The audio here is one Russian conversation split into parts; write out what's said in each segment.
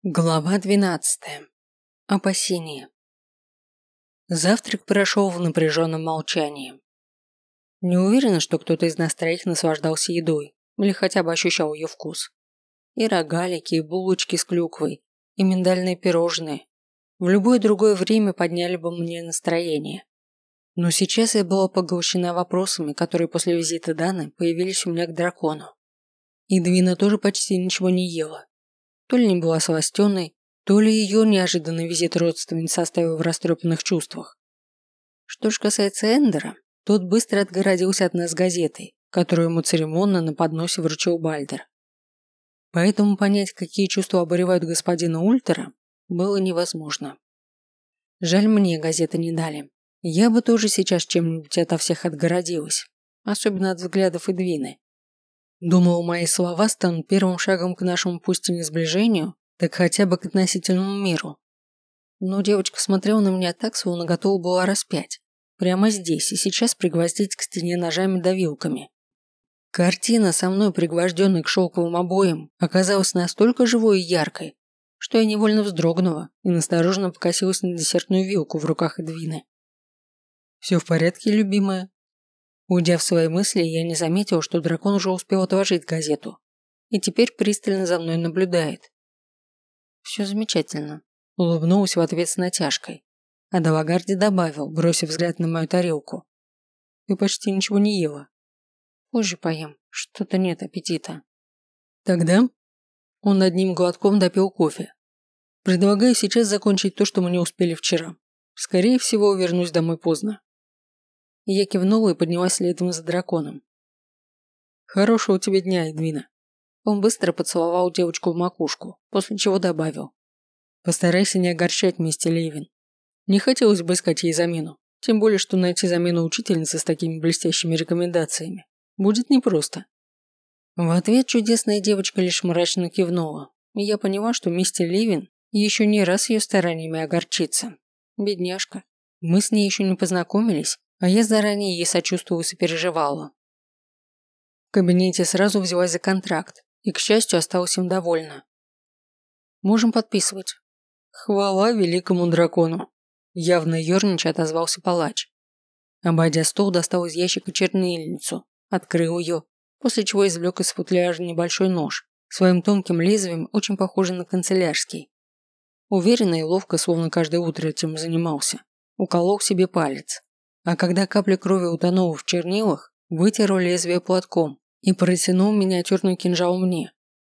Глава 12. Опасения. Завтрак прошел в напряженном молчании. Не уверена, что кто-то из нас троих наслаждался едой или хотя бы ощущал ее вкус. И рогалики, и булочки с клюквой, и миндальные пирожные. В любое другое время подняли бы мне настроение. Но сейчас я была поглощена вопросами, которые после визита Даны появились у меня к дракону. И Двина тоже почти ничего не ела. То ли не была сластенной, то ли ее неожиданный визит родственницы оставил в растрепанных чувствах. Что ж касается Эндера, тот быстро отгородился от нас газетой, которую ему церемонно на подносе вручил Бальдер. Поэтому понять, какие чувства обуревают господина Ультера, было невозможно. Жаль, мне газеты не дали. Я бы тоже сейчас чем-нибудь ото всех отгородилась, особенно от взглядов Эдвины. Думал, мои слова станут первым шагом к нашему пусть и не сближению, так хотя бы к относительному миру. Но девочка смотрела на меня так, словно готова была распять. Прямо здесь и сейчас пригвоздить к стене ножами да вилками. Картина, со мной пригвожденной к шелковым обоям, оказалась настолько живой и яркой, что я невольно вздрогнула и настороженно покосилась на десертную вилку в руках Эдвины. «Все в порядке, любимая?» Уйдя в свои мысли, я не заметил, что дракон уже успел отложить газету и теперь пристально за мной наблюдает. «Все замечательно», – улыбнулась в ответ с натяжкой, а Далагарди добавил, бросив взгляд на мою тарелку. «Ты почти ничего не ела». «Позже поем, что-то нет аппетита». «Тогда?» Он одним глотком допил кофе. «Предлагаю сейчас закончить то, что мы не успели вчера. Скорее всего, вернусь домой поздно». Я кивнула и поднялась следом за драконом. «Хорошего тебе дня, Эдвина». Он быстро поцеловал девочку в макушку, после чего добавил. «Постарайся не огорчать мисти Лейвин. Не хотелось бы искать ей замену, тем более, что найти замену учительницы с такими блестящими рекомендациями будет непросто». В ответ чудесная девочка лишь мрачно кивнула, и я поняла, что мисти Лейвин еще не раз ее стараниями огорчится. Бедняжка. Мы с ней еще не познакомились, а я заранее ей сочувствовала и сопереживала. В кабинете сразу взялась за контракт и, к счастью, осталась им довольна. «Можем подписывать». «Хвала великому дракону!» Явно ерничая отозвался палач. Обойдя стол, достал из ящика чернильницу, открыл ее, после чего извлек из футляра небольшой нож, своим тонким лезвием, очень похожий на канцелярский. Уверенно и ловко, словно каждое утро этим занимался, уколол себе палец. А когда капля крови утонула в чернилах, вытер лезвие платком и протянул миниатюрный кинжал мне.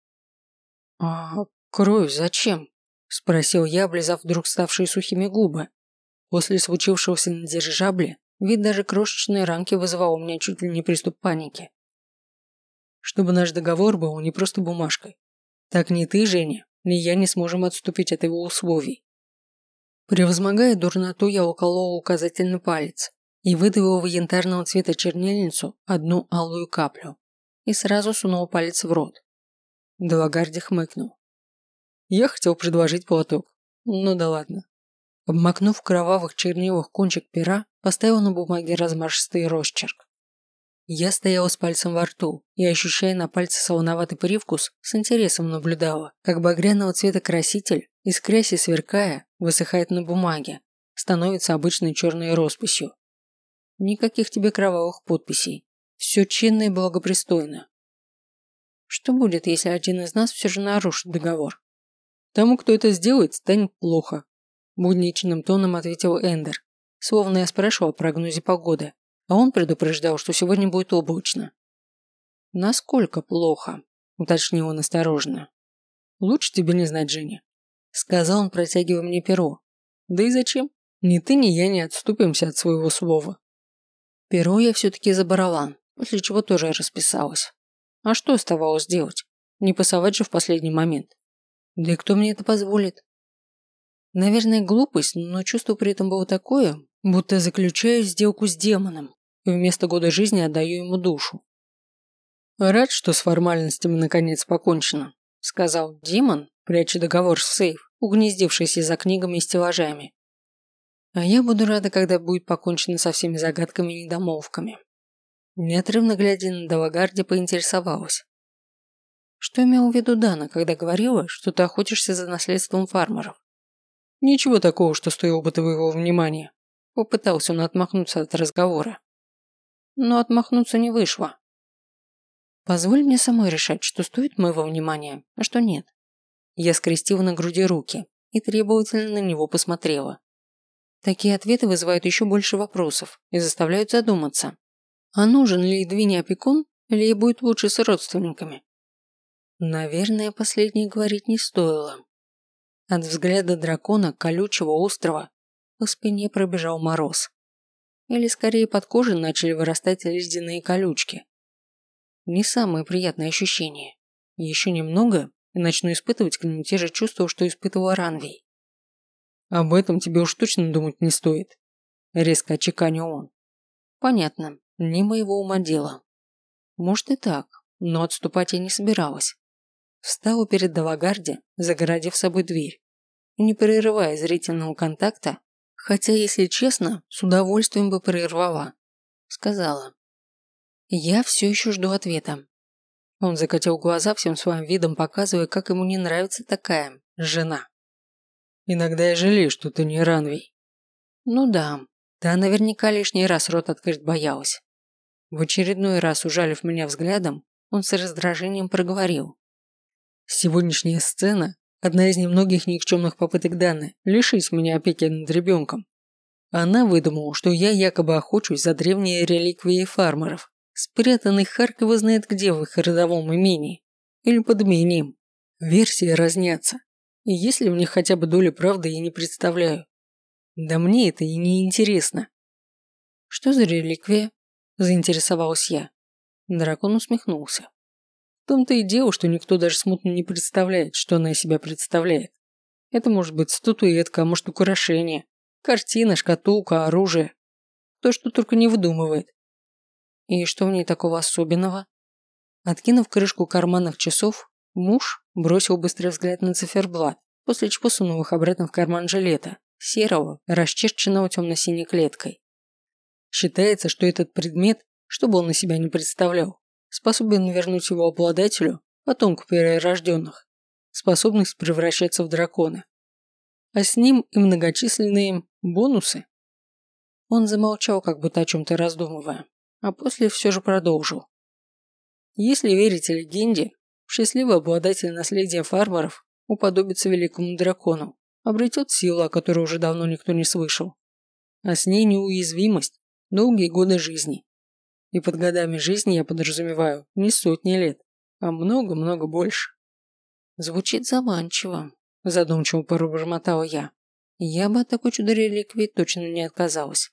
«А кровь зачем?» – спросил я, облизав вдруг ставшие сухими губы. После случившегося на дирижабле вид даже крошечной ранки вызывал у меня чуть ли не приступ паники. Чтобы наш договор был не просто бумажкой. Так ни ты, Женя, ни я не сможем отступить от его условий. Превозмогая дурноту, я уколол указательный палец и выдавил в янтарного цвета чернильницу одну алую каплю и сразу сунул палец в рот. Далагарди хмыкнул. Я хотел предложить платок, ну да ладно. Обмакнув в кровавых чернилах кончик пера, поставил на бумаге размашистый росчерк. Я стояла с пальцем во рту и, ощущая на пальце солоноватый привкус, с интересом наблюдала, как багряного цвета краситель, искрясь и сверкая, высыхает на бумаге, становится обычной черной росписью. Никаких тебе кровавых подписей. Все чинно и благопристойно. Что будет, если один из нас все же нарушит договор? Тому, кто это сделает, станет плохо. Будничным тоном ответил Эндер, словно я спрашивал о прогнозе погоды, а он предупреждал, что сегодня будет облачно. «Насколько плохо?» – уточнил он осторожно. «Лучше тебе не знать, Женя», – сказал он, протягивая мне перо. «Да и зачем? Ни ты, ни я не отступимся от своего слова». Перо я все-таки забрала, после чего тоже расписалась. А что оставалось делать? Не пасовать же в последний момент. Да и кто мне это позволит? Наверное, глупость, но чувство при этом было такое, будто заключаю сделку с демоном и вместо года жизни отдаю ему душу. «Рад, что с формальностями наконец покончено», – сказал Димон, пряча договор в сейф, угнездившийся за книгами и стеллажами. «А я буду рада, когда будет покончено со всеми загадками и недомолвками». Неотрывно глядя на Далагарди, поинтересовалась. Что имел в виду Дана, когда говорила, что ты охотишься за наследством фармеров? Ничего такого, что стоило бы твоего внимания. Попытался он отмахнуться от разговора. Но отмахнуться не вышло. Позволь мне самой решать, что стоит моего внимания, а что нет. Я скрестила на груди руки и требовательно на него посмотрела. Такие ответы вызывают еще больше вопросов и заставляют задуматься. А нужен ли Эдвине опекун, или ей будет лучше с родственниками? Наверное, последнее говорить не стоило. От взгляда дракона, колючего, острого, по спине пробежал мороз. Или скорее под кожей начали вырастать ледяные колючки. Не самое приятное ощущение. Еще немного, и начну испытывать к нему те же чувства, что испытывала Ранвей. Об этом тебе уж точно думать не стоит. Резко отчеканил он. Понятно, не моего ума дело. Может и так, но отступать я не собиралась. Встала перед Далагарди, загородив собой дверь, и не прерывая зрительного контакта, хотя, если честно, с удовольствием бы прервала, сказала. Я все еще жду ответа. Он закатил глаза, всем своим видом показывая, как ему не нравится такая жена. Иногда я жалею, что ты не Ранвей. Ну да, та наверняка лишний раз рот открыть боялась. В очередной раз, ужалив меня взглядом, он с раздражением проговорил. Сегодняшняя сцена – одна из немногих никчемных попыток Даны лишить меня опеки над ребенком. Она выдумала, что я якобы охочусь за древние реликвии фармеров, спрятанных Харькова знает где в их родовом имении. Или под имением. Версии разнятся. И если в них хотя бы доля правды, я не представляю. Да мне это и не интересно. Что за реликвия? Заинтересовалась я. Дракон усмехнулся. В том-то и дело, что никто даже смутно не представляет, что она из себя представляет. Это может быть статуэтка, а может украшение, картина, шкатулка, оружие. То, что только не выдумывает. И что в ней такого особенного? Откинув крышку карманных часов, муж бросил быстрый взгляд на циферблат, после чего сунул их обратно в карман жилета, серого, расчерченного темно-синей клеткой. Считается, что этот предмет, что бы он на себя не представлял, способен вернуть его обладателю, потомку перерожденных, способность превращаться в дракона. А с ним и многочисленные бонусы. Он замолчал, как будто о чем-то раздумывая, а после все же продолжил. Если верить легенде, счастливый обладатель наследия фармеров уподобится великому дракону, обретет силу, о которой уже давно никто не слышал, а с ней неуязвимость, долгие годы жизни. И под годами жизни я подразумеваю не сотни лет, а много-много больше. Звучит заманчиво, задумчиво пробормотала я. Я бы от такой чудо-реликвии точно не отказалась.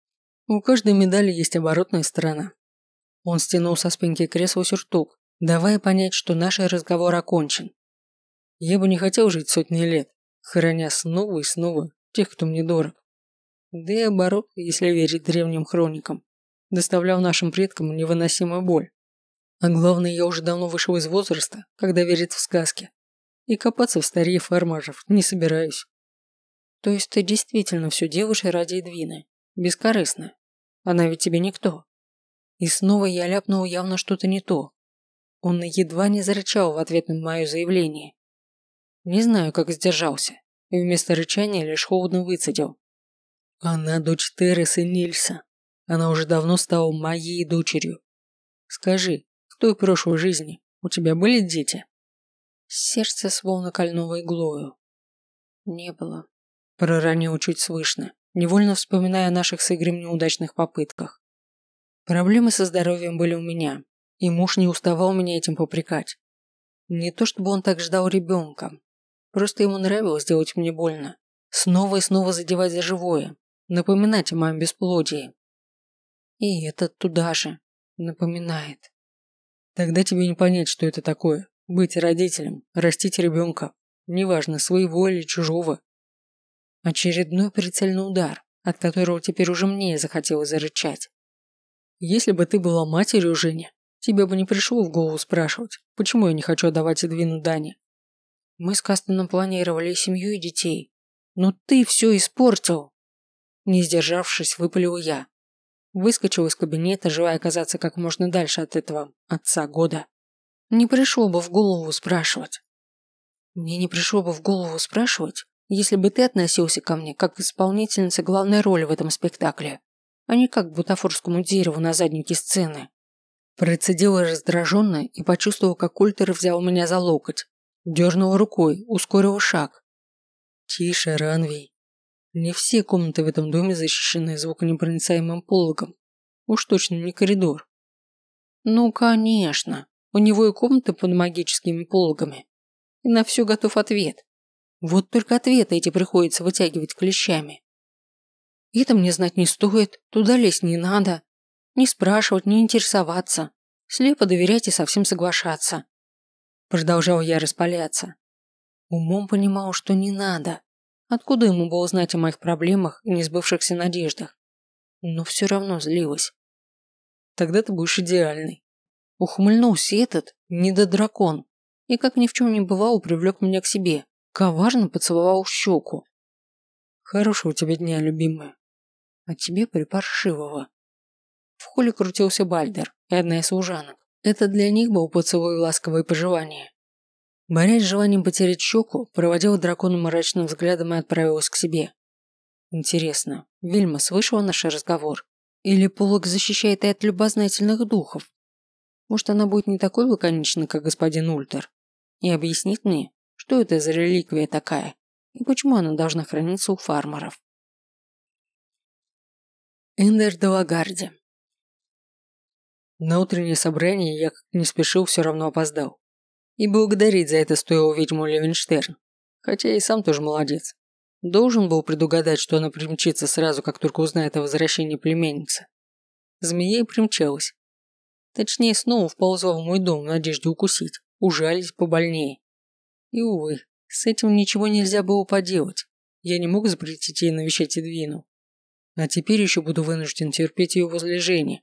У каждой медали есть оборотная сторона. Он стянул со спинки кресла сюртук, давая понять, что наш разговор окончен. Я бы не хотел жить сотни лет, храня снова и снова тех, кто мне дорог. Да и оборот, если верить древним хроникам, доставлял нашим предкам невыносимую боль. А главное, я уже давно вышел из возраста, когда верит в сказки. И копаться в старье фармажев не собираюсь. То есть ты действительно все делаешь ради Эдвины? Бескорыстно? Она ведь тебе никто. И снова я ляпнул явно что-то не то. Он едва не зарычал в ответ на мое заявление. Не знаю, как сдержался, и вместо рычания лишь холодно выцедил. Она дочь Тересы Нильса. Она уже давно стала моей дочерью. Скажи, в той прошлой жизни у тебя были дети? Сердце словно кольнуло иглою. Не было. Проронил чуть слышно, невольно вспоминая о наших с Игорем неудачных попытках. Проблемы со здоровьем были у меня, и муж не уставал меня этим попрекать. Не то чтобы он так ждал ребенка, просто ему нравилось делать мне больно, снова и снова задевать за живое, напоминать о моем бесплодии. И этот туда же напоминает. Тогда тебе не понять, что это такое. Быть родителем, растить ребенка, неважно, своего или чужого. Очередной прицельный удар, от которого теперь уже мне захотелось зарычать. Если бы ты была матерью Жени, тебе бы не пришло в голову спрашивать, почему я не хочу отдавать Эдвину Дане. Мы с Кастоном планировали семью и детей. Но ты все испортил. Не сдержавшись, выпалил я. Выскочил из кабинета, желая оказаться как можно дальше от этого отца года. Не пришло бы в голову спрашивать. Мне не пришло бы в голову спрашивать, если бы ты относился ко мне как к исполнительнице главной роли в этом спектакле, а не как к бутафорскому дереву на заднике сцены. Процедила раздраженно и почувствовала, как Культер взял меня за локоть, дернул рукой, ускорил шаг. Тише, Ранвей. Не все комнаты в этом доме защищены звуконепроницаемым пологом. Уж точно не коридор. Ну, конечно. У него и комнаты под магическими пологами. И на все готов ответ. Вот только ответы эти приходится вытягивать клещами. Это мне знать не стоит, туда лезть не надо. Не спрашивать, не интересоваться. Слепо доверять и совсем соглашаться. Продолжал я распаляться. Умом понимал, что не надо. Откуда ему было знать о моих проблемах и несбывшихся надеждах? Но все равно злилась. Тогда ты будешь идеальный. Ухмыльнулся этот недодракон и, как ни в чем не бывало, привлек меня к себе, коварно поцеловал в щеку. Хорошего тебе дня, любимая. А тебе припаршивого. В холле крутился Бальдер и одна из служанок. Это для них был поцелуй ласковое пожелание. Борясь с желанием потерять щеку, проводила дракона мрачным взглядом и отправилась к себе. Интересно, Вильма слышала наш разговор? Или полог защищает и от любознательных духов? Может, она будет не такой лаконичной, как господин Ультер, и объяснит мне, что это за реликвия такая, и почему она должна храниться у фармеров. Эндер де Лагарди. На утреннее собрание я как не спешил, все равно опоздал. И благодарить за это стоило ведьму Левенштерн, хотя и сам тоже молодец. Должен был предугадать, что она примчится сразу, как только узнает о возвращении племянницы. Змея и примчалась. Точнее, снова вползла в мой дом в надежде укусить, ужалить побольнее. И, увы, с этим ничего нельзя было поделать. Я не мог запретить ей навещать Эдвину. А теперь еще буду вынужден терпеть ее возле Жени.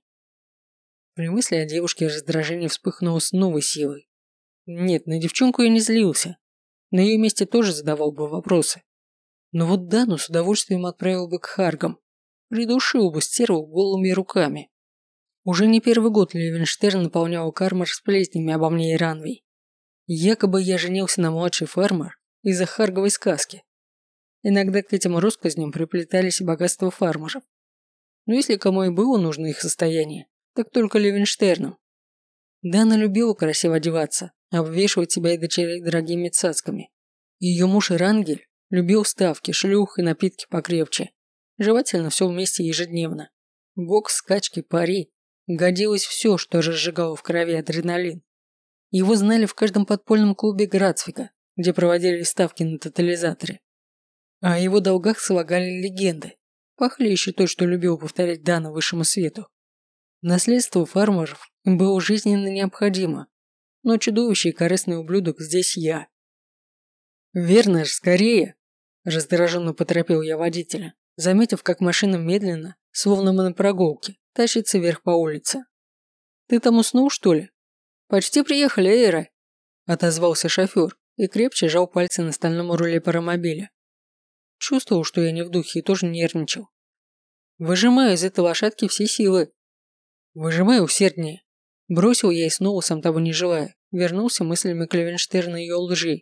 При мысли о девушке раздражение вспыхнуло с новой силой. Нет, на девчонку я не злился. На ее месте тоже задавал бы вопросы. Но вот Дану с удовольствием отправил бы к Харгам. Придушил бы стерву голыми руками. Уже не первый год Левенштерн наполнял Кармар сплетнями обо мне и Ранвей. Якобы я женился на младший фармер из-за харговой сказки. Иногда к этим россказням приплетались и богатства фармеров. Но если кому и было нужно их состояние, так только Левенштерну. Дана любила красиво одеваться, обвешивать себя и дочерей дорогими цацками. Ее муж Ирангель любил ставки, шлюх и напитки покрепче. Желательно все вместе ежедневно. Бокс, скачки, пари. Годилось все, что разжигало в крови адреналин. Его знали в каждом подпольном клубе Грацвика, где проводили ставки на тотализаторе. А о его долгах слагали легенды, похлеще той, что любил повторять Дана высшему свету. Наследство фармеров им было жизненно необходимо, но чудовище и корыстный ублюдок здесь я. «Верно ж, скорее!» – раздраженно поторопил я водителя, заметив, как машина медленно, словно мы на прогулке, тащится вверх по улице. «Ты там уснул, что ли?» «Почти приехали, Эйра!» – отозвался шофер и крепче жал пальцы на стальном руле паромобиля. Чувствовал, что я не в духе и тоже нервничал. Выжимаю из этой лошадки все силы. Выжимаю усерднее. Бросил я и снова, сам того не желая, вернулся мыслями к Левенштерну и ее лжи.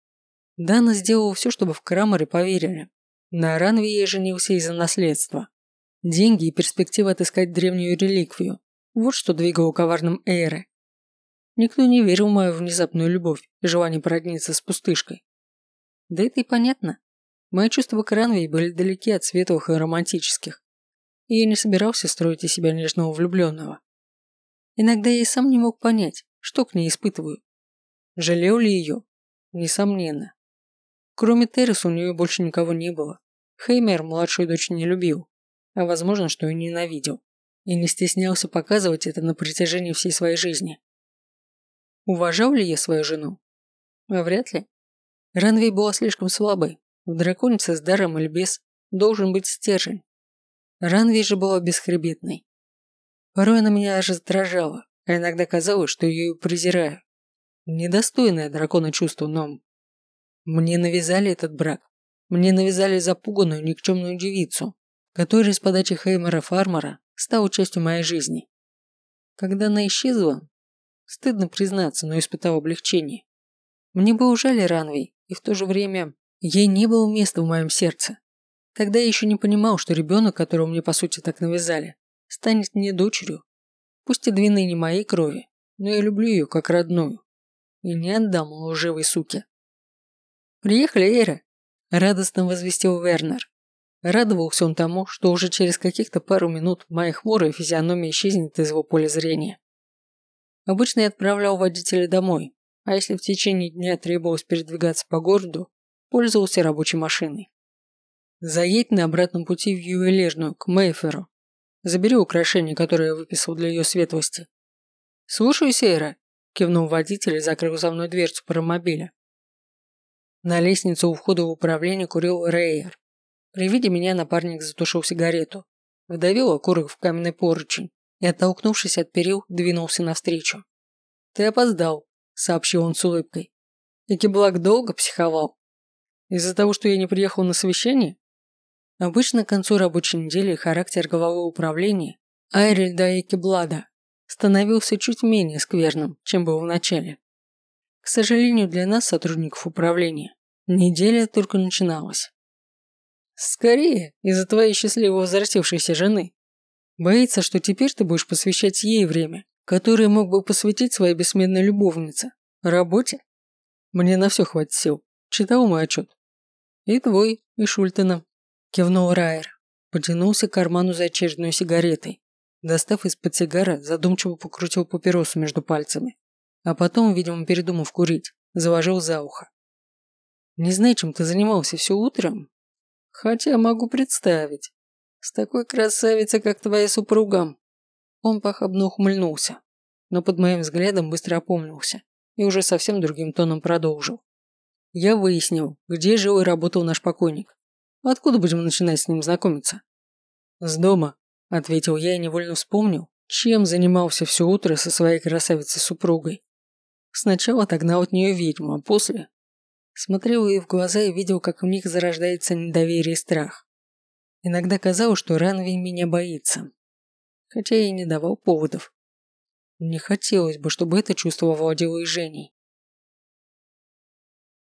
Дана сделала все, чтобы в Краморе поверили. На Ранве я женился из-за наследства. Деньги и перспектива отыскать древнюю реликвию. Вот что двигало коварным Эйре. Никто не верил в мою внезапную любовь и желание породниться с пустышкой. Да это и понятно. Мои чувства к Ранве были далеки от светлых и романтических. И я не собирался строить из себя нежного влюбленного. Иногда я и сам не мог понять, что к ней испытываю. Жалел ли ее? Несомненно. Кроме Террис у нее больше никого не было. Хеймер младшую дочь не любил, а возможно, что и ненавидел. И не стеснялся показывать это на протяжении всей своей жизни. Уважал ли я свою жену? Вряд ли. Ранвей была слишком слабой. В драконице с даром или без должен быть стержень. Ранвей же была бесхребетной. Порой она меня аж раздражала, а иногда казалось, что ее презираю. Недостойное дракона чувство, но... Мне навязали этот брак. Мне навязали запуганную, никчемную девицу, которая с подачи Хеймера Фармера стала частью моей жизни. Когда она исчезла, Стыдно признаться, но испытал облегчение. Мне было жаль Ранвей, и в то же время ей не было места в моем сердце. Тогда я еще не понимал, что ребенок, которого мне по сути так навязали, станет мне дочерью. Пусть и длинной не моей крови, но я люблю ее как родную. И не отдам лживой суке. «Приехали, Эйра!» – радостно возвестил Вернер. Радовался он тому, что уже через каких-то пару минут моя хмурая физиономия исчезнет из его поля зрения. Обычно я отправлял водителя домой, а если в течение дня требовалось передвигаться по городу, пользовался рабочей машиной. Заедь на обратном пути в ювелирную, к Мейферу. Забери украшения, которые я выписал для ее светлости. «Слушаюсь, Эйра», – кивнул водитель и закрыл за мной дверцу паромобиля. На лестнице у входа в управление курил Рейер. При виде меня напарник затушил сигарету, вдавил окурок в каменный поручень и, оттолкнувшись от перил, двинулся навстречу. «Ты опоздал», – сообщил он с улыбкой. «Экиблак долго психовал? Из-за того, что я не приехал на совещание?» Обычно к концу рабочей недели характер главы управления Айрельда Экиблада становился чуть менее скверным, чем был в начале. К сожалению для нас, сотрудников управления, неделя только начиналась. «Скорее, из-за твоей счастливо возвратившейся жены. Боится, что теперь ты будешь посвящать ей время, которое мог бы посвятить своей бессменной любовнице. Работе? Мне на все хватит сил. Читал мой отчет. И твой, и Шультена», – кивнул Райер. Потянулся к карману за очередной сигаретой. Достав из-под сигара, задумчиво покрутил папиросу между пальцами. А потом, видимо, передумав курить, заложил за ухо. «Не знаю, чем ты занимался все утро. Хотя могу представить. С такой красавицей, как твоя супруга». Он похабно ухмыльнулся, но под моим взглядом быстро опомнился и уже совсем другим тоном продолжил. «Я выяснил, где жил и работал наш покойник. Откуда будем начинать с ним знакомиться?» «С дома», – ответил я и невольно вспомнил, чем занимался все утро со своей красавицей-супругой. Сначала отогнал от нее ведьму, а после смотрел ей в глаза и видел, как в них зарождается недоверие и страх. Иногда казалось, что Ранвей меня боится, хотя я и не давал поводов. Не хотелось бы, чтобы это чувство овладело и Женей.